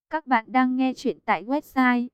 Các bạn đang nghe chuyện tại website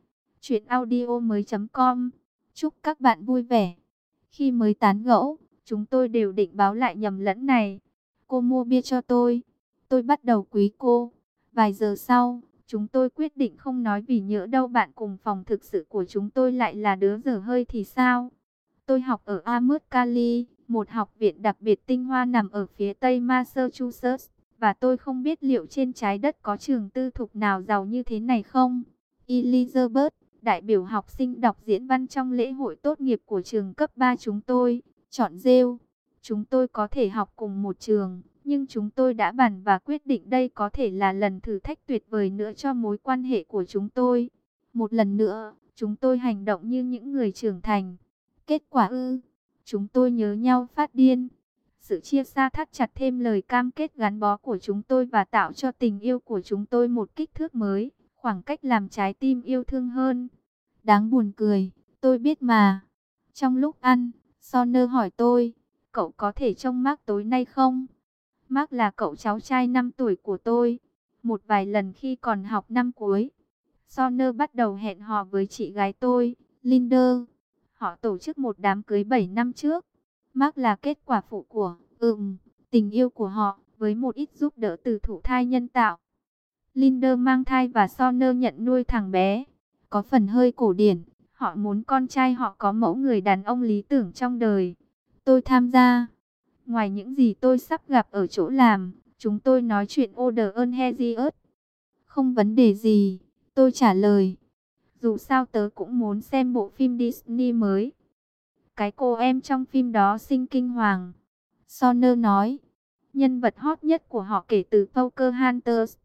chuyenaudio.com. Chúc các bạn vui vẻ. Khi mới tán gẫu, chúng tôi đều định báo lại nhầm lẫn này. Cô mua bia cho tôi bắt đầu quý cô. Vài giờ sau, chúng tôi quyết định không nói vì nhỡ đâu bạn cùng phòng thực sự của chúng tôi lại là đứa dở hơi thì sao. Tôi học ở Amherst Cali, một học viện đặc biệt tinh hoa nằm ở phía tây Massachusetts. Và tôi không biết liệu trên trái đất có trường tư thục nào giàu như thế này không? Elizabeth, đại biểu học sinh đọc diễn văn trong lễ hội tốt nghiệp của trường cấp 3 chúng tôi, chọn rêu. Chúng tôi có thể học cùng một trường, nhưng chúng tôi đã bàn và quyết định đây có thể là lần thử thách tuyệt vời nữa cho mối quan hệ của chúng tôi. Một lần nữa, chúng tôi hành động như những người trưởng thành. Kết quả chúng tôi nhớ nhau phát điên. Sự chia xa thắt chặt thêm lời cam kết gắn bó của chúng tôi và tạo cho tình yêu của chúng tôi một kích thước mới, khoảng cách làm trái tim yêu thương hơn. Đáng buồn cười, tôi biết mà. Trong lúc ăn, Sonner hỏi tôi, cậu có thể trông Mark tối nay không? Mark là cậu cháu trai 5 tuổi của tôi. Một vài lần khi còn học năm cuối, Sonner bắt đầu hẹn hò với chị gái tôi, Linder. Họ tổ chức một đám cưới 7 năm trước. Mark là kết quả phụ của tình yêu của họ, với một ít giúp đỡ từ thụ thai nhân tạo. Linder mang thai và Sonner nhận nuôi thằng bé. Có phần hơi cổ điển, họ muốn con trai họ có mẫu người đàn ông lý tưởng trong đời. Tôi tham gia. Ngoài những gì tôi sắp gặp ở chỗ làm, chúng tôi nói chuyện Oder ơn Hesiod. Không vấn đề gì, tôi trả lời. Dù sao tớ cũng muốn xem bộ phim Disney mới. Cái cô em trong phim đó xinh kinh hoàng. Sonner nói, nhân vật hot nhất của họ kể từ Pocahontas.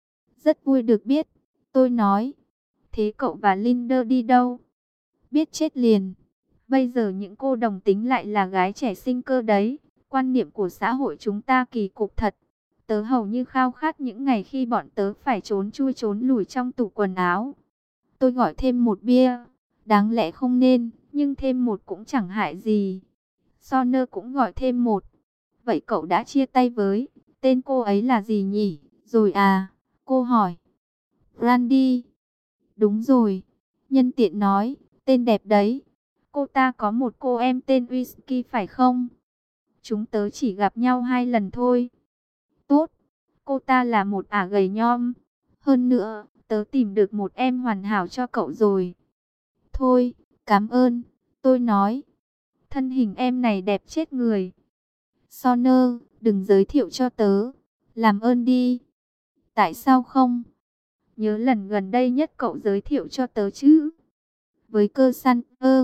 Rất vui được biết, tôi nói. Thế cậu và Linder đi đâu? Biết chết liền. Bây giờ những cô đồng tính lại là gái trẻ xinh cơ đấy. Quan niệm của xã hội chúng ta kỳ cục thật. Tớ hầu như khao khát những ngày khi bọn tớ phải trốn chui trốn lủi trong tủ quần áo. Tôi gọi thêm một bia. Đáng lẽ không nên, nhưng thêm một cũng chẳng hại gì. Sonner cũng gọi thêm một. Vậy cậu đã chia tay với tên cô ấy là gì nhỉ? Rồi à? Cô hỏi. Randy. Đúng rồi. Nhân tiện nói, tên đẹp đấy. Cô ta có một cô em tên Whisky phải không? Chúng tớ chỉ gặp nhau 2 lần thôi. Tốt. Cô ta là một ả gầy nhom. Hơn nữa, tớ tìm được một em hoàn hảo cho cậu rồi. Thôi, cảm ơn. Tôi nói. Thân hình em này đẹp chết người. Sonner, đừng giới thiệu cho tớ. Làm ơn đi. Tại sao không? Nhớ lần gần đây nhất cậu giới thiệu cho tớ chứ? Với cơ săn,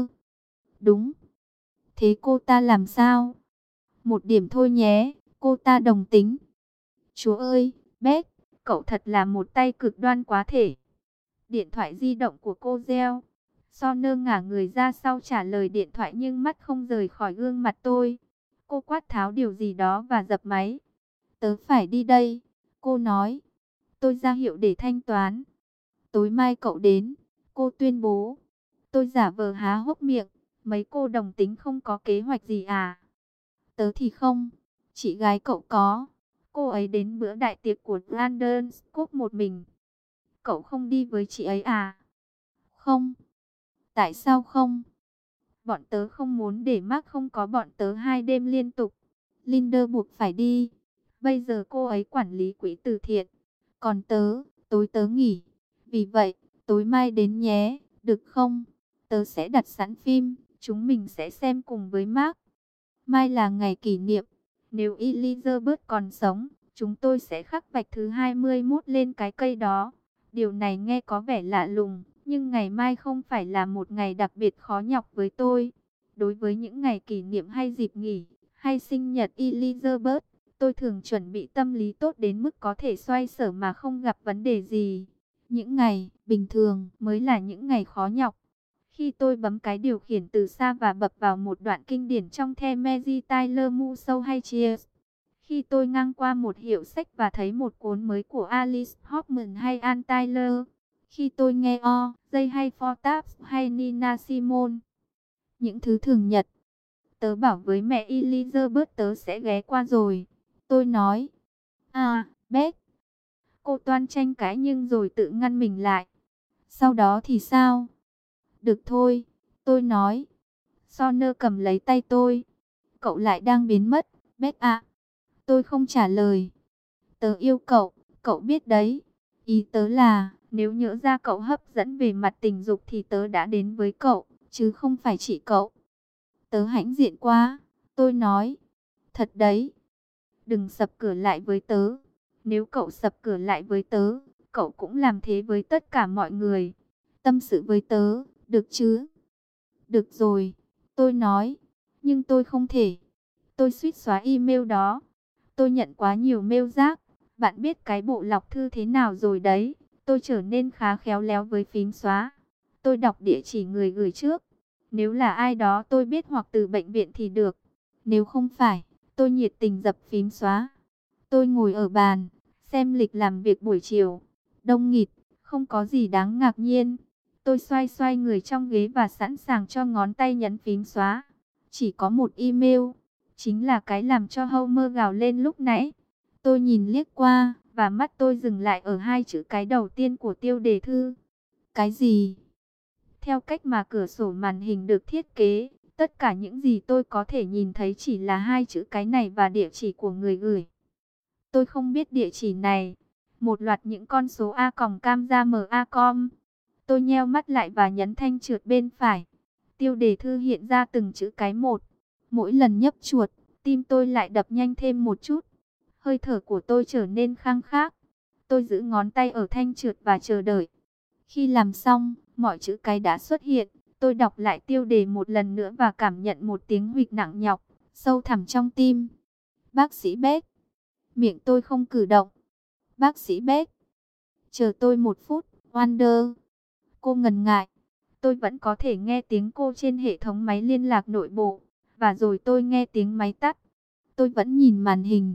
đúng. Thế cô ta làm sao? Một điểm thôi nhé, cô ta đồng tính. Chúa ơi, Beth, cậu thật là một tay cực đoan quá thể. Điện thoại di động của cô reo. Sonner ngả người ra sau trả lời điện thoại nhưng mắt không rời khỏi gương mặt tôi. Cô quát tháo điều gì đó và dập máy. Tớ phải đi đây, cô nói. Tôi ra hiệu để thanh toán. Tối mai cậu đến, cô tuyên bố. Tôi giả vờ há hốc miệng. Mấy cô đồng tính không có kế hoạch gì à? Tớ thì không. Chị gái cậu có. Cô ấy đến bữa đại tiệc của Brandon Scott một mình. Cậu không đi với chị ấy à? Không. Tại sao không? Bọn tớ không muốn để Mark không có bọn tớ 2 đêm liên tục. Linder buộc phải đi. Bây giờ cô ấy quản lý quỹ từ thiện. Còn tớ, tối tớ nghỉ. Vì vậy, tối mai đến nhé, được không? Tớ sẽ đặt sẵn phim, chúng mình sẽ xem cùng với Mark. Mai là ngày kỷ niệm. Nếu Elizabeth còn sống, chúng tôi sẽ khắc vạch thứ 21 lên cái cây đó. Điều này nghe có vẻ lạ lùng, nhưng ngày mai không phải là một ngày đặc biệt khó nhọc với tôi. Đối với những ngày kỷ niệm hay dịp nghỉ, hay sinh nhật Elizabeth, tôi thường chuẩn bị tâm lý tốt đến mức có thể xoay sở mà không gặp vấn đề gì. Những ngày bình thường mới là những ngày khó nhọc. Khi tôi bấm cái điều khiển từ xa và bập vào một đoạn kinh điển trong The Mary Tyler Moore Show hay Cheers. Khi tôi ngang qua một hiệu sách và thấy một cuốn mới của Alice Hoffman hay Ann Tyler. Khi tôi nghe Jay hay Four Tops hay Nina Simone. Những thứ thường nhật. Tớ bảo với mẹ Elizabeth tớ sẽ ghé qua rồi. Tôi nói. À, Beth. Cô toan tranh cãi nhưng rồi tự ngăn mình lại. Sau đó thì sao? Được thôi, tôi nói. Sonner cầm lấy tay tôi. Cậu lại đang biến mất, Beck ạ. Tôi không trả lời. Tớ yêu cậu, cậu biết đấy. Ý tớ là, nếu nhỡ ra cậu hấp dẫn về mặt tình dục thì tớ đã đến với cậu, chứ không phải chỉ cậu. Tớ hãnh diện quá, tôi nói. Thật đấy. Đừng sập cửa lại với tớ. Nếu cậu sập cửa lại với tớ, cậu cũng làm thế với tất cả mọi người. Tâm sự với tớ, được chứ? Được rồi, tôi nói. Nhưng tôi không thể. Tôi suýt xóa email đó. Tôi nhận quá nhiều mail rác. Bạn biết cái bộ lọc thư thế nào rồi đấy. Tôi trở nên khá khéo léo với phím xóa. Tôi đọc địa chỉ người gửi trước. Nếu là ai đó tôi biết hoặc từ bệnh viện thì được. Nếu không phải, tôi nhiệt tình dập phím xóa. Tôi ngồi ở bàn, xem lịch làm việc buổi chiều. Đông nghịt, không có gì đáng ngạc nhiên. Tôi xoay xoay người trong ghế và sẵn sàng cho ngón tay nhấn phím xóa. Chỉ có một email, chính là cái làm cho Homer gào lên lúc nãy. Tôi nhìn liếc qua, và mắt tôi dừng lại ở hai chữ cái đầu tiên của tiêu đề thư. Cái gì? Theo cách mà cửa sổ màn hình được thiết kế, tất cả những gì tôi có thể nhìn thấy chỉ là hai chữ cái này và địa chỉ của người gửi. Tôi không biết địa chỉ này. Một loạt những con số A.cam.ma.com. Tôi nheo mắt lại và nhấn thanh trượt bên phải. Tiêu đề thư hiện ra từng chữ cái một. Mỗi lần nhấp chuột, tim tôi lại đập nhanh thêm một chút. Hơi thở của tôi trở nên khang khác. Tôi giữ ngón tay ở thanh trượt và chờ đợi. Khi làm xong, mọi chữ cái đã xuất hiện. Tôi đọc lại tiêu đề một lần nữa và cảm nhận một tiếng huỵch nặng nhọc, sâu thẳm trong tim. Bác sĩ Beck. Miệng tôi không cử động. Bác sĩ Beck. Chờ tôi một phút, Wander. Cô ngần ngại. Tôi vẫn có thể nghe tiếng cô trên hệ thống máy liên lạc nội bộ. Và rồi tôi nghe tiếng máy tắt. Tôi vẫn nhìn màn hình.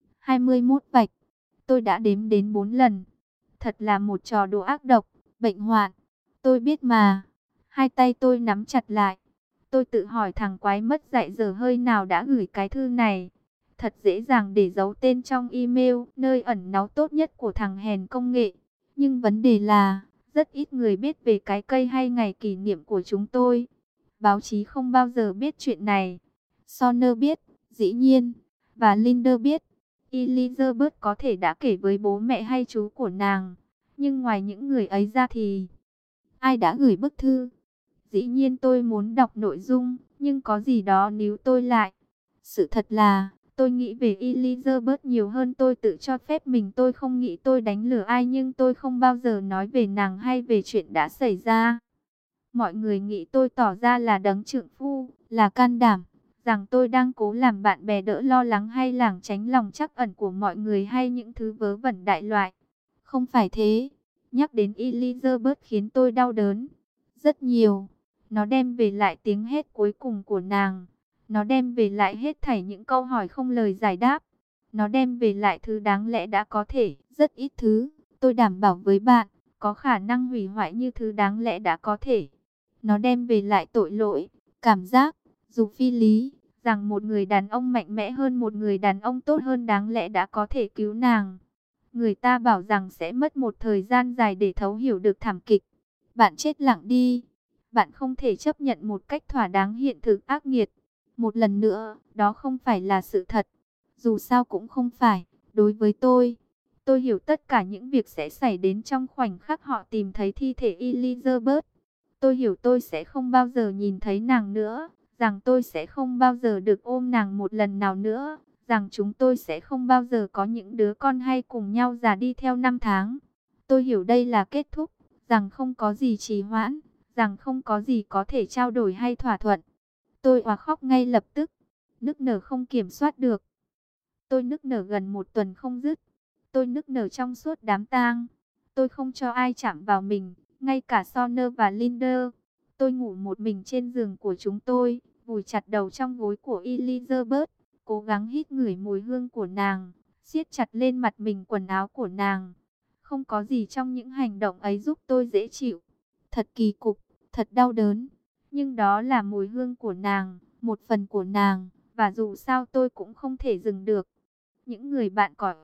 21 vạch. Tôi đã đếm đến 4 lần. Thật là một trò đùa ác độc, bệnh hoạn. Tôi biết mà. Hai tay tôi nắm chặt lại. Tôi tự hỏi thằng quái mất dạy dở hơi nào đã gửi cái thư này. Thật dễ dàng để giấu tên trong email, nơi ẩn náu tốt nhất của thằng hèn công nghệ. Nhưng vấn đề là, rất ít người biết về cái cây hay ngày kỷ niệm của chúng tôi. Báo chí không bao giờ biết chuyện này. Sonner biết, dĩ nhiên. Và Linda biết. Elizabeth có thể đã kể với bố mẹ hay chú của nàng. Nhưng ngoài những người ấy ra thì... ai đã gửi bức thư? Dĩ nhiên tôi muốn đọc nội dung, nhưng có gì đó níu tôi lại. Sự thật là, tôi nghĩ về Elizabeth nhiều hơn tôi tự cho phép mình. Tôi không nghĩ tôi đánh lừa ai nhưng tôi không bao giờ nói về nàng hay về chuyện đã xảy ra. Mọi người nghĩ tôi tỏ ra là đấng trượng phu, là can đảm, rằng tôi đang cố làm bạn bè đỡ lo lắng hay lảng tránh lòng trắc ẩn của mọi người hay những thứ vớ vẩn đại loại. Không phải thế. Nhắc đến Elizabeth khiến tôi đau đớn. Rất nhiều. Nó đem về lại tiếng hét cuối cùng của nàng. Nó đem về lại hết thảy những câu hỏi không lời giải đáp. Nó đem về lại thứ đáng lẽ đã có thể. Rất ít thứ, tôi đảm bảo với bạn, có khả năng hủy hoại như thứ đáng lẽ đã có thể. Nó đem về lại tội lỗi, cảm giác, dù phi lý, rằng một người đàn ông mạnh mẽ hơn một người đàn ông tốt hơn đáng lẽ đã có thể cứu nàng. Người ta bảo rằng sẽ mất một thời gian dài để thấu hiểu được thảm kịch. Bạn chết lặng đi. Bạn không thể chấp nhận một cách thỏa đáng hiện thực ác nghiệt. Một lần nữa, đó không phải là sự thật. Dù sao cũng không phải, đối với tôi. Tôi hiểu tất cả những việc sẽ xảy đến trong khoảnh khắc họ tìm thấy thi thể Elizabeth. Tôi hiểu tôi sẽ không bao giờ nhìn thấy nàng nữa, rằng tôi sẽ không bao giờ được ôm nàng một lần nào nữa, rằng chúng tôi sẽ không bao giờ có những đứa con hay cùng nhau già đi theo năm tháng. Tôi hiểu đây là kết thúc, rằng không có gì trì hoãn, rằng không có gì có thể trao đổi hay thỏa thuận. Tôi òa khóc ngay lập tức, nức nở không kiểm soát được. Tôi nức nở gần một tuần không dứt. Tôi nức nở trong suốt đám tang. Tôi không cho ai chạm vào mình, ngay cả Sonner và Linda. Tôi ngủ một mình trên giường của chúng tôi, vùi chặt đầu trong gối của Elizabeth, cố gắng hít ngửi mùi hương của nàng, siết chặt lên mặt mình quần áo của nàng. Không có gì trong những hành động ấy giúp tôi dễ chịu. Thật kỳ cục, thật đau đớn. Nhưng đó là mùi hương của nàng, một phần của nàng, và dù sao tôi cũng không thể dừng được. Những người bạn cỏ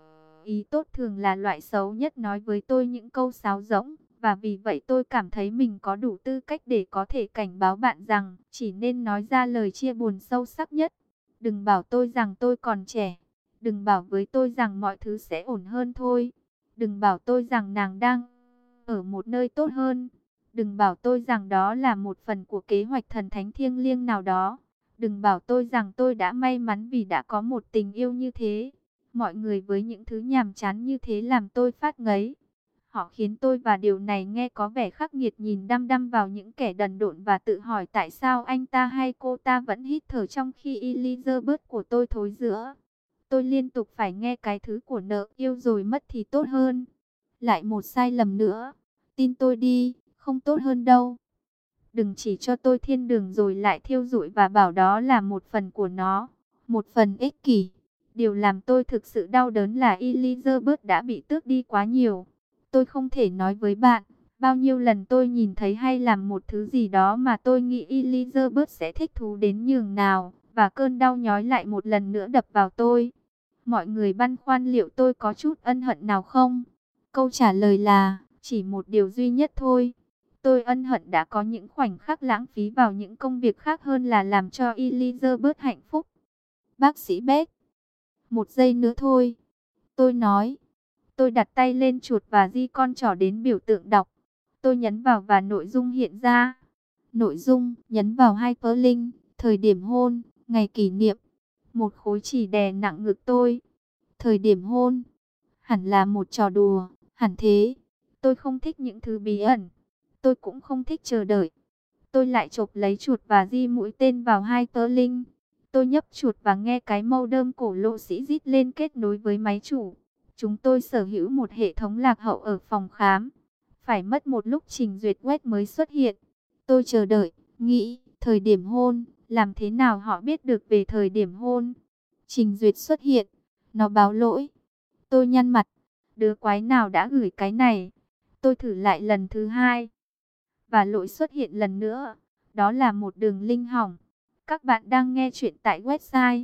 ý tốt thường là loại xấu nhất nói với tôi những câu sáo rỗng. Và vì vậy tôi cảm thấy mình có đủ tư cách để có thể cảnh báo bạn rằng chỉ nên nói ra lời chia buồn sâu sắc nhất. Đừng bảo tôi rằng tôi còn trẻ. Đừng bảo với tôi rằng mọi thứ sẽ ổn hơn thôi. Đừng bảo tôi rằng nàng đang ở một nơi tốt hơn. Đừng bảo tôi rằng đó là một phần của kế hoạch thần thánh thiêng liêng nào đó. Đừng bảo tôi rằng tôi đã may mắn vì đã có một tình yêu như thế. Mọi người với những thứ nhàm chán như thế làm tôi phát ngấy. Họ khiến tôi và điều này nghe có vẻ khắc nghiệt nhìn đăm đăm vào những kẻ đần độn và tự hỏi tại sao anh ta hay cô ta vẫn hít thở trong khi Elizabeth của tôi thối rữa. Tôi liên tục phải nghe cái thứ của nợ yêu rồi mất thì tốt hơn. Lại một sai lầm nữa. Tin tôi đi, không tốt hơn đâu. Đừng chỉ cho tôi thiên đường rồi lại thiêu rụi và bảo đó là một phần của nó. Một phần ích kỷ. Điều làm tôi thực sự đau đớn là Elizabeth đã bị tước đi quá nhiều. Tôi không thể nói với bạn, bao nhiêu lần tôi nhìn thấy hay làm một thứ gì đó mà tôi nghĩ Elizabeth sẽ thích thú đến nhường nào. Và cơn đau nhói lại một lần nữa đập vào tôi. Mọi người băn khoăn liệu tôi có chút ân hận nào không? Câu trả lời là, chỉ một điều duy nhất thôi. Tôi ân hận đã có những khoảnh khắc lãng phí vào những công việc khác hơn là làm cho Elizabeth hạnh phúc. Bác sĩ Beck. Một giây nữa thôi. Tôi nói. Tôi đặt tay lên chuột và di con trỏ đến biểu tượng đọc. Tôi nhấn vào và nội dung hiện ra. Nội dung, nhấn vào hyperlink, thời điểm hôn, ngày kỷ niệm. Một khối chỉ đè nặng ngực tôi. Thời điểm hôn. Hẳn là một trò đùa, hẳn thế. Tôi không thích những thứ bí ẩn. Tôi cũng không thích chờ đợi. Tôi lại chộp lấy chuột và di mũi tên vào hyperlink. Tôi nhấp chuột và nghe cái modem cổ lỗ sĩ rít lên kết nối với máy chủ. Chúng tôi sở hữu một hệ thống lạc hậu ở phòng khám. Phải mất một lúc trình duyệt web mới xuất hiện. Tôi chờ đợi, nghĩ, thời điểm hôn, làm thế nào họ biết được về thời điểm hôn. Trình duyệt xuất hiện, nó báo lỗi. Tôi nhăn mặt, đứa quái nào đã gửi cái này. Tôi thử lại lần thứ hai. Và lỗi xuất hiện lần nữa. Đó là một đường link hỏng. Các bạn đang nghe chuyện tại website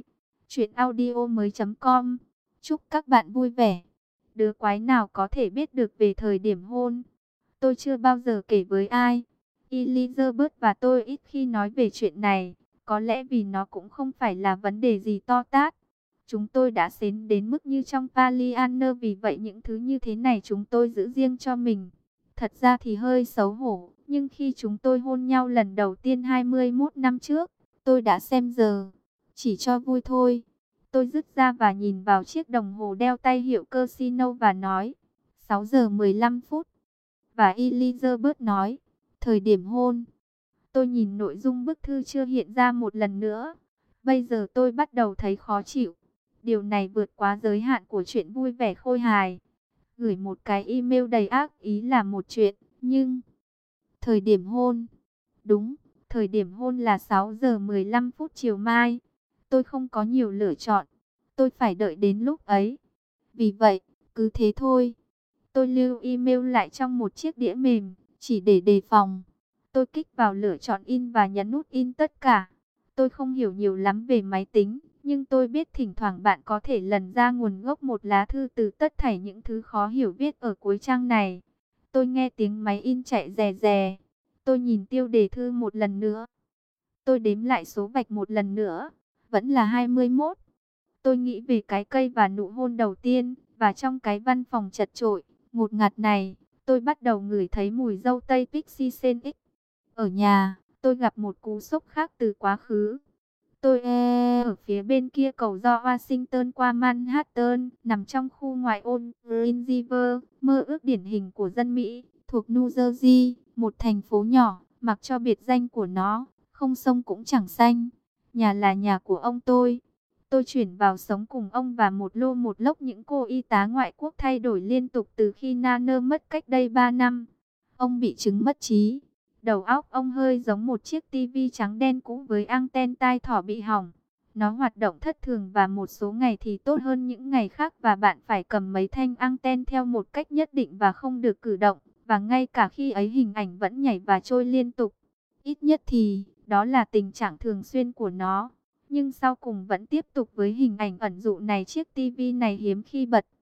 chuyenaudio.com. Chúc các bạn vui vẻ. Đứa quái nào có thể biết được về thời điểm hôn? Tôi chưa bao giờ kể với ai. Elizabeth và tôi ít khi nói về chuyện này. Có lẽ vì nó cũng không phải là vấn đề gì to tát. Chúng tôi đã xến đến mức như trong Palianer, vì vậy những thứ như thế này chúng tôi giữ riêng cho mình. Thật ra thì hơi xấu hổ, nhưng khi chúng tôi hôn nhau lần đầu tiên 21 năm trước, tôi đã xem giờ. Chỉ cho vui thôi. Tôi dứt ra và nhìn vào chiếc đồng hồ đeo tay hiệu Casino và nói 6 giờ 15 phút. Và Elizabeth nói, thời điểm hôn. Tôi nhìn nội dung bức thư chưa hiện ra một lần nữa. Bây giờ tôi bắt đầu thấy khó chịu. Điều này vượt quá giới hạn của chuyện vui vẻ khôi hài. Gửi một cái email đầy ác ý là một chuyện, nhưng thời điểm hôn. Đúng, thời điểm hôn là 6 giờ 15 phút chiều mai. Tôi không có nhiều lựa chọn. Tôi phải đợi đến lúc ấy. Vì vậy, cứ thế thôi. Tôi lưu email lại trong một chiếc đĩa mềm, chỉ để đề phòng. Tôi kích vào lựa chọn in và nhấn nút in tất cả. Tôi không hiểu nhiều lắm về máy tính, nhưng tôi biết thỉnh thoảng bạn có thể lần ra nguồn gốc một lá thư từ tất thảy những thứ khó hiểu viết ở cuối trang này. Tôi nghe tiếng máy in chạy rè rè. Tôi nhìn tiêu đề thư một lần nữa. Tôi đếm lại số vạch một lần nữa. Vẫn là 21. Tôi nghĩ về cái cây và nụ hôn đầu tiên. Và trong cái văn phòng chật chội, ngột ngạt này, tôi bắt đầu ngửi thấy mùi dâu tây Pixie Sense X. Ở nhà, tôi gặp một cú sốc khác từ quá khứ. Tôi ở phía bên kia cầu do Washington qua Manhattan, nằm trong khu ngoại ô Green River, mơ ước điển hình của dân Mỹ, thuộc New Jersey, một thành phố nhỏ, mặc cho biệt danh của nó, không sông cũng chẳng xanh. Nhà là nhà của ông tôi. Tôi chuyển vào sống cùng ông và một lô một lốc những cô y tá ngoại quốc thay đổi liên tục từ khi Nana mất cách đây 3 năm. Ông bị chứng mất trí. Đầu óc ông hơi giống một chiếc tivi trắng đen cũ với anten tai thỏ bị hỏng. Nó hoạt động thất thường và một số ngày thì tốt hơn những ngày khác và bạn phải cầm mấy thanh anten theo một cách nhất định và không được cử động. Và ngay cả khi ấy hình ảnh vẫn nhảy và trôi liên tục. Ít nhất thì, đó là tình trạng thường xuyên của nó. Nhưng sau cùng vẫn tiếp tục với hình ảnh ẩn dụ này, chiếc tivi này hiếm khi bật.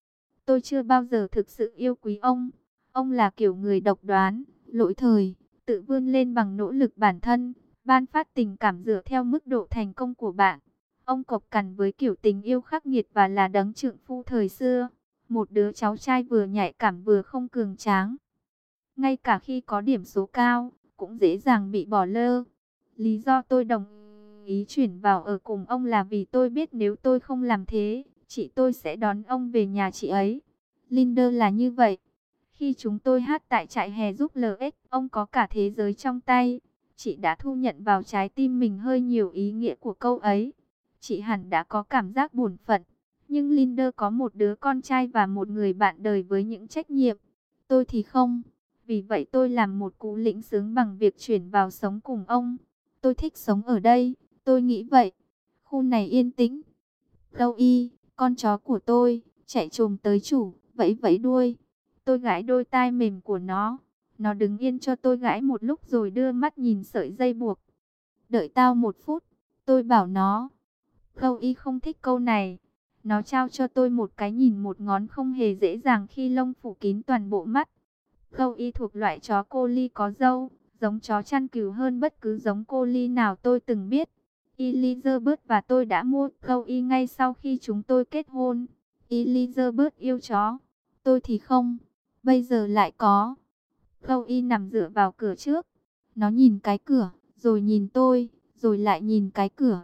Tôi chưa bao giờ thực sự yêu quý ông. Ông là kiểu người độc đoán, lỗi thời, tự vươn lên bằng nỗ lực bản thân, ban phát tình cảm dựa theo mức độ thành công của bạn. Ông cộc cằn với kiểu tình yêu khắc nghiệt và là đấng trượng phu thời xưa. Một đứa cháu trai vừa nhạy cảm vừa không cường tráng. Ngay cả khi có điểm số cao, cũng dễ dàng bị bỏ lơ. Lý do tôi đồng ý chuyển vào ở cùng ông là vì tôi biết nếu tôi không làm thế, chị tôi sẽ đón ông về nhà chị ấy. Linder là như vậy. Khi chúng tôi hát tại trại hè giúp LX, ông có cả thế giới trong tay. Chị đã thu nhận vào trái tim mình hơi nhiều ý nghĩa của câu ấy. Chị hẳn đã có cảm giác bổn phận. Nhưng Linder có một đứa con trai và một người bạn đời với những trách nhiệm. Tôi thì không. Vì vậy tôi làm một cú lĩnh sướng bằng việc chuyển vào sống cùng ông. Tôi thích sống ở đây. Tôi nghĩ vậy. Khu này yên tĩnh. Đâu y, con chó của tôi, chạy trồm tới chủ, vẫy vẫy đuôi. Tôi gãi đôi tai mềm của nó. Nó đứng yên cho tôi gãi một lúc rồi đưa mắt nhìn sợi dây buộc. Đợi tao một phút, tôi bảo nó. Đâu y không thích câu này. Nó trao cho tôi một cái nhìn một ngón không hề dễ dàng khi lông phủ kín toàn bộ mắt. Đâu y thuộc loại chó cô ly có râu, giống chó chăn cừu hơn bất cứ giống cô ly nào tôi từng biết. Elizabeth và tôi đã mua Câu y ngay sau khi chúng tôi kết hôn. Elizabeth yêu chó, tôi thì không. Bây giờ lại có. Câu y nằm dựa vào cửa trước. Nó nhìn cái cửa, rồi nhìn tôi, rồi lại nhìn cái cửa.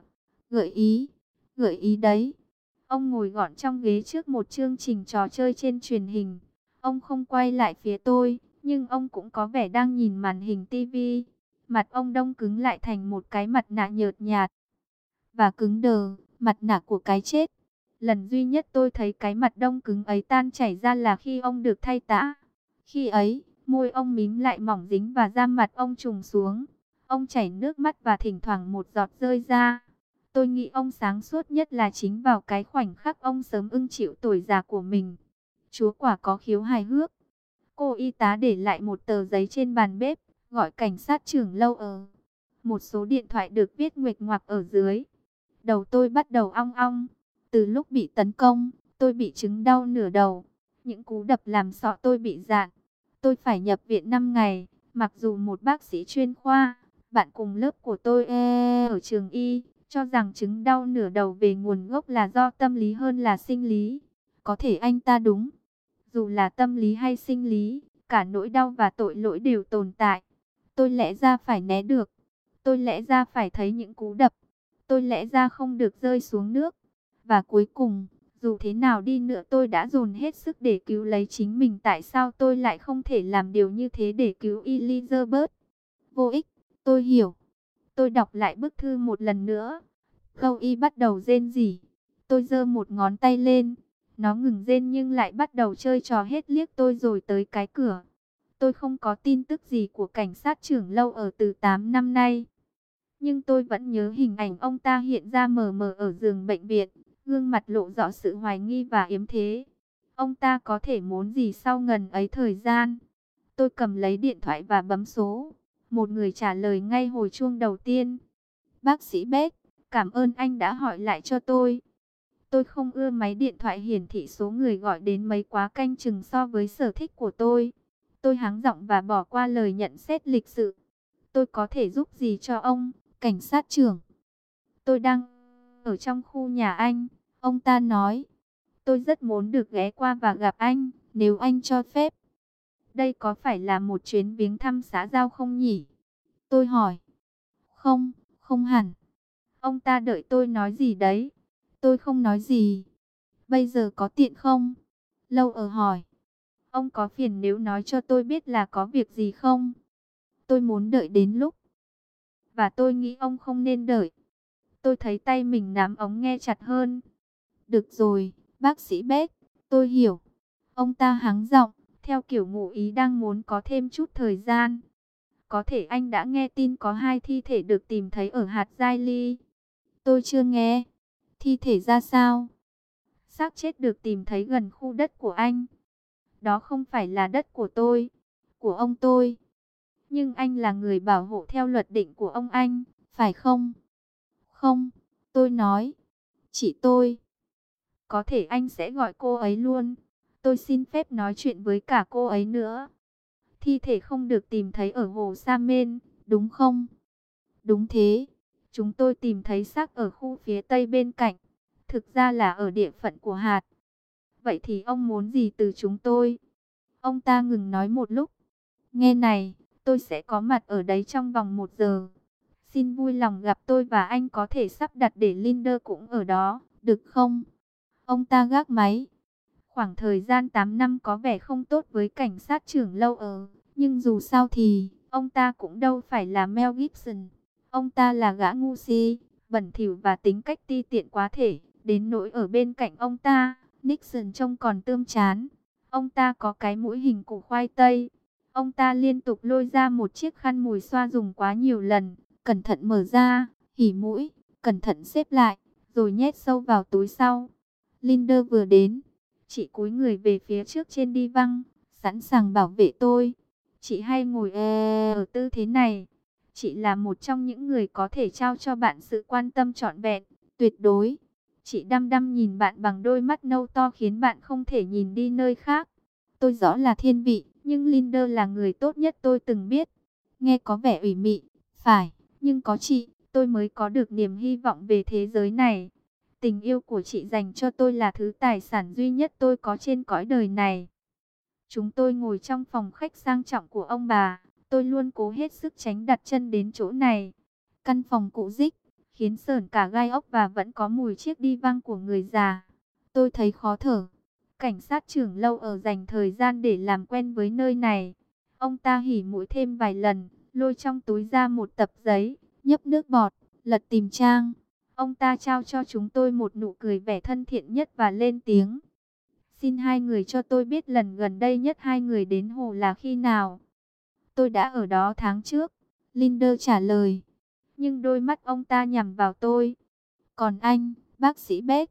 Gợi ý đấy. Ông ngồi gọn trong ghế trước một chương trình trò chơi trên truyền hình. Ông không quay lại phía tôi, nhưng ông cũng có vẻ đang nhìn màn hình tivi. Mặt ông đông cứng lại thành một cái mặt nạ nhợt nhạt và cứng đờ, mặt nạ của cái chết. Lần duy nhất tôi thấy cái mặt đông cứng ấy tan chảy ra là khi ông được thay tã. Khi ấy, môi ông mím lại mỏng dính và da mặt ông trùng xuống. Ông chảy nước mắt và thỉnh thoảng một giọt rơi ra. Tôi nghĩ ông sáng suốt nhất là chính vào cái khoảnh khắc ông sớm ưng chịu tuổi già của mình. Chúa quả có khiếu hài hước. Cô y tá để lại một tờ giấy trên bàn bếp, gọi cảnh sát trưởng lâu ở. Một số điện thoại được viết nguệch ngoạc ở dưới. Đầu tôi bắt đầu ong ong. Từ lúc bị tấn công, tôi bị chứng đau nửa đầu. Những cú đập làm sọ tôi bị rạn. Tôi phải nhập viện 5 ngày. Mặc dù một bác sĩ chuyên khoa, bạn cùng lớp của tôi ở trường y, cho rằng chứng đau nửa đầu về nguồn gốc là do tâm lý hơn là sinh lý. Có thể anh ta đúng. Dù là tâm lý hay sinh lý, cả nỗi đau và tội lỗi đều tồn tại. Tôi lẽ ra phải né được. Tôi lẽ ra phải thấy những cú đập. Tôi lẽ ra không được rơi xuống nước. Và cuối cùng, dù thế nào đi nữa tôi đã dồn hết sức để cứu lấy chính mình. Tại sao tôi lại không thể làm điều như thế để cứu Elizabeth? Vô ích, tôi hiểu. Tôi đọc lại bức thư một lần nữa. Câu y bắt đầu rên rỉ. Tôi giơ một ngón tay lên. Nó ngừng rên nhưng lại bắt đầu chơi trò hết liếc tôi rồi tới cái cửa. Tôi không có tin tức gì của cảnh sát trưởng lâu ở từ 8 năm nay. Nhưng tôi vẫn nhớ hình ảnh ông ta hiện ra mờ mờ ở giường bệnh viện, gương mặt lộ rõ sự hoài nghi và yếm thế. Ông ta có thể muốn gì sau ngần ấy thời gian? Tôi cầm lấy điện thoại và bấm số. Một người trả lời ngay hồi chuông đầu tiên. Bác sĩ Beck, cảm ơn anh đã hỏi lại cho tôi. Tôi không ưa máy điện thoại hiển thị số người gọi đến mấy quá canh chừng so với sở thích của tôi. Tôi hắng giọng và bỏ qua lời nhận xét lịch sự. Tôi có thể giúp gì cho ông, cảnh sát trưởng? Tôi đang ở trong khu nhà anh, ông ta nói. Tôi rất muốn được ghé qua và gặp anh, nếu anh cho phép. Đây có phải là một chuyến viếng thăm xã giao không nhỉ? Tôi hỏi. Không, không hẳn. Ông ta đợi tôi nói gì đấy. Tôi không nói gì. Bây giờ có tiện không? Lâu ở hỏi. Ông có phiền nếu nói cho tôi biết là có việc gì không? Tôi muốn đợi đến lúc. Và tôi nghĩ ông không nên đợi. Tôi thấy tay mình nắm ống nghe chặt hơn. Được rồi, bác sĩ Beck, tôi hiểu. Ông ta hắng giọng, theo kiểu ngụ ý đang muốn có thêm chút thời gian. Có thể anh đã nghe tin có 2 thi thể được tìm thấy ở hạt Giai Ly. Tôi chưa nghe. Thi thể ra sao? Xác chết được tìm thấy gần khu đất của anh. Đó không phải là đất của tôi, của ông tôi. Nhưng anh là người bảo hộ theo luật định của ông anh, phải không? Không, tôi nói. Chị tôi. Có thể anh sẽ gọi cô ấy luôn. Tôi xin phép nói chuyện với cả cô ấy nữa. Thi thể không được tìm thấy ở hồ Sa Men, đúng không? Đúng thế. Chúng tôi tìm thấy xác ở khu phía tây bên cạnh. Thực ra là ở địa phận của hạt. Vậy thì ông muốn gì từ chúng tôi? Ông ta ngừng nói một lúc. Nghe này, tôi sẽ có mặt ở đấy trong vòng 1 giờ. Xin vui lòng gặp tôi và anh có thể sắp đặt để Linder cũng ở đó, được không? Ông ta gác máy. Khoảng thời gian 8 năm có vẻ không tốt với cảnh sát trưởng lâu ở. Nhưng dù sao thì, ông ta cũng đâu phải là Mel Gibson. Ông ta là gã ngu si, bẩn thỉu và tính cách ti tiện quá thể. Đến nỗi ở bên cạnh ông ta, Nixon trông còn tươm chán. Ông ta có cái mũi hình củ khoai tây. Ông ta liên tục lôi ra một chiếc khăn mùi xoa dùng quá nhiều lần. Cẩn thận mở ra, hỉ mũi, cẩn thận xếp lại, rồi nhét sâu vào túi sau. Linder vừa đến. Chị cúi người về phía trước trên đi văng, sẵn sàng bảo vệ tôi. Chị hay ngồi ở tư thế này. Chị là một trong những người có thể trao cho bạn sự quan tâm trọn vẹn, tuyệt đối. Chị đăm đăm nhìn bạn bằng đôi mắt nâu to khiến bạn không thể nhìn đi nơi khác. Tôi rõ là thiên vị, nhưng Linder là người tốt nhất tôi từng biết. Nghe có vẻ ủy mị, phải, nhưng có chị, tôi mới có được niềm hy vọng về thế giới này. Tình yêu của chị dành cho tôi là thứ tài sản duy nhất tôi có trên cõi đời này. Chúng tôi ngồi trong phòng khách sang trọng của ông bà. Tôi luôn cố hết sức tránh đặt chân đến chỗ này. Căn phòng cũ rích, khiến sởn cả gai ốc và vẫn có mùi chiếc đi văng của người già. Tôi thấy khó thở. Cảnh sát trưởng lâu ở dành thời gian để làm quen với nơi này. Ông ta hỉ mũi thêm vài lần, lôi trong túi ra một tập giấy, nhấp nước bọt, lật tìm trang. Ông ta trao cho chúng tôi một nụ cười vẻ thân thiện nhất và lên tiếng. Xin hai người cho tôi biết lần gần đây nhất hai người đến hồ là khi nào. Tôi đã ở đó tháng trước, Linder trả lời. Nhưng đôi mắt ông ta nhắm vào tôi. Còn anh, bác sĩ Beck?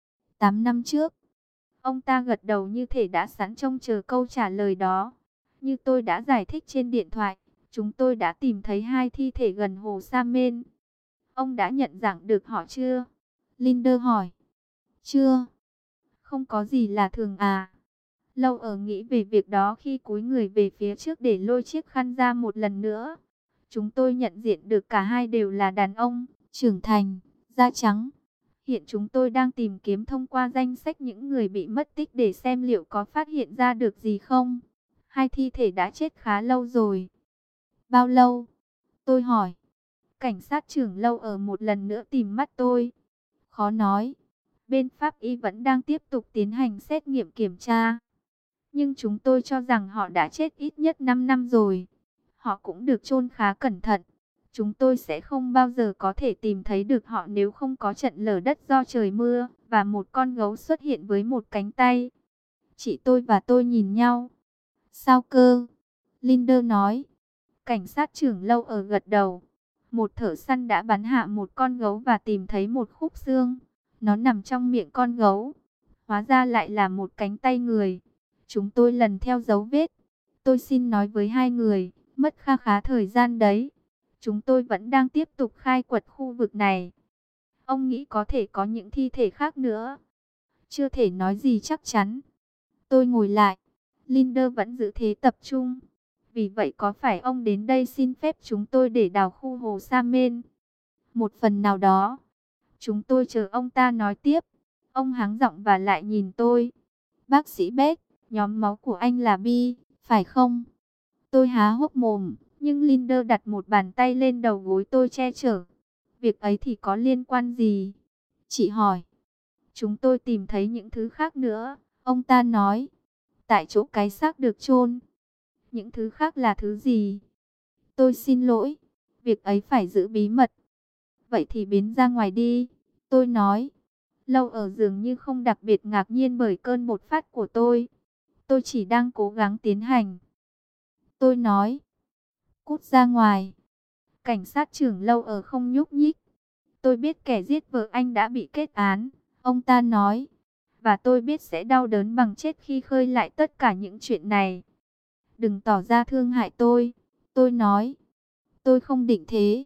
8 năm trước. Ông ta gật đầu như thể đã sẵn trông chờ câu trả lời đó. Như tôi đã giải thích trên điện thoại, chúng tôi đã tìm thấy hai thi thể gần hồ Sa Men. Ông đã nhận dạng được họ chưa? Linder hỏi. Chưa. Không có gì là thường à? Lâu ở nghĩ về việc đó khi cúi người về phía trước để lôi chiếc khăn ra một lần nữa. Chúng tôi nhận diện được cả hai đều là đàn ông, trưởng thành, da trắng. Hiện chúng tôi đang tìm kiếm thông qua danh sách những người bị mất tích để xem liệu có phát hiện ra được gì không. Hai thi thể đã chết khá lâu rồi. Bao lâu? Tôi hỏi. Cảnh sát trưởng lâu ở một lần nữa tìm mắt tôi. Khó nói. Bên pháp y vẫn đang tiếp tục tiến hành xét nghiệm kiểm tra. Nhưng chúng tôi cho rằng họ đã chết ít nhất 5 năm rồi. Họ cũng được chôn khá cẩn thận. Chúng tôi sẽ không bao giờ có thể tìm thấy được họ nếu không có trận lở đất do trời mưa và một con gấu xuất hiện với một cánh tay. Chị tôi và tôi nhìn nhau. Sao cơ? Linder nói. Cảnh sát trưởng lâu ở gật đầu. Một thợ săn đã bắn hạ một con gấu và tìm thấy một khúc xương. Nó nằm trong miệng con gấu. Hóa ra lại là một cánh tay người. Chúng tôi lần theo dấu vết. Tôi xin nói với hai người, mất kha khá thời gian đấy. Chúng tôi vẫn đang tiếp tục khai quật khu vực này. Ông nghĩ có thể có những thi thể khác nữa? Chưa thể nói gì chắc chắn. Tôi ngồi lại. Linder vẫn giữ thế tập trung. Vì vậy có phải ông đến đây xin phép chúng tôi để đào khu hồ Sa Men? Một phần nào đó. Chúng tôi chờ ông ta nói tiếp. Ông hắng giọng và lại nhìn tôi. Bác sĩ Beck, nhóm máu của anh là B, phải không? Tôi há hốc mồm, nhưng Linder đặt một bàn tay lên đầu gối tôi che chở. Việc ấy thì có liên quan gì? Chị hỏi. Chúng tôi tìm thấy những thứ khác nữa, ông ta nói. Tại chỗ cái xác được chôn. Những thứ khác là thứ gì? Tôi xin lỗi, việc ấy phải giữ bí mật. Vậy thì biến ra ngoài đi, tôi nói. Lâu ở dường như không đặc biệt ngạc nhiên bởi cơn bột phát của tôi. Tôi chỉ đang cố gắng tiến hành. Tôi nói. Cút ra ngoài. Cảnh sát trưởng lâu ở không nhúc nhích. Tôi biết kẻ giết vợ anh đã bị kết án. Ông ta nói. Và tôi biết sẽ đau đớn bằng chết khi khơi lại tất cả những chuyện này. Đừng tỏ ra thương hại tôi. Tôi nói. Tôi không định thế.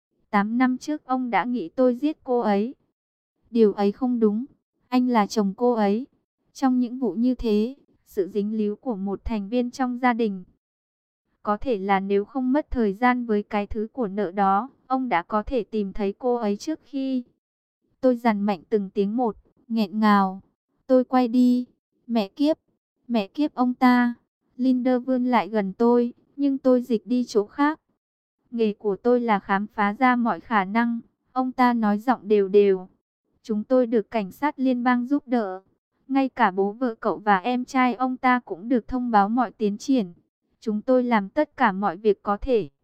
8 năm trước ông đã nghĩ tôi giết cô ấy. Điều ấy không đúng. Anh là chồng cô ấy. Trong những vụ như thế, sự dính líu của một thành viên trong gia đình. Có thể là nếu không mất thời gian với cái thứ của nợ đó, ông đã có thể tìm thấy cô ấy trước khi. Tôi dằn mạnh từng tiếng một, nghẹn ngào. Tôi quay đi. Mẹ kiếp ông ta. Linder vươn lại gần tôi, nhưng tôi dịch đi chỗ khác. Nghề của tôi là khám phá ra mọi khả năng. Ông ta nói giọng đều đều. Chúng tôi được cảnh sát liên bang giúp đỡ. Ngay cả bố vợ cậu và em trai ông ta cũng được thông báo mọi tiến triển. Chúng tôi làm tất cả mọi việc có thể.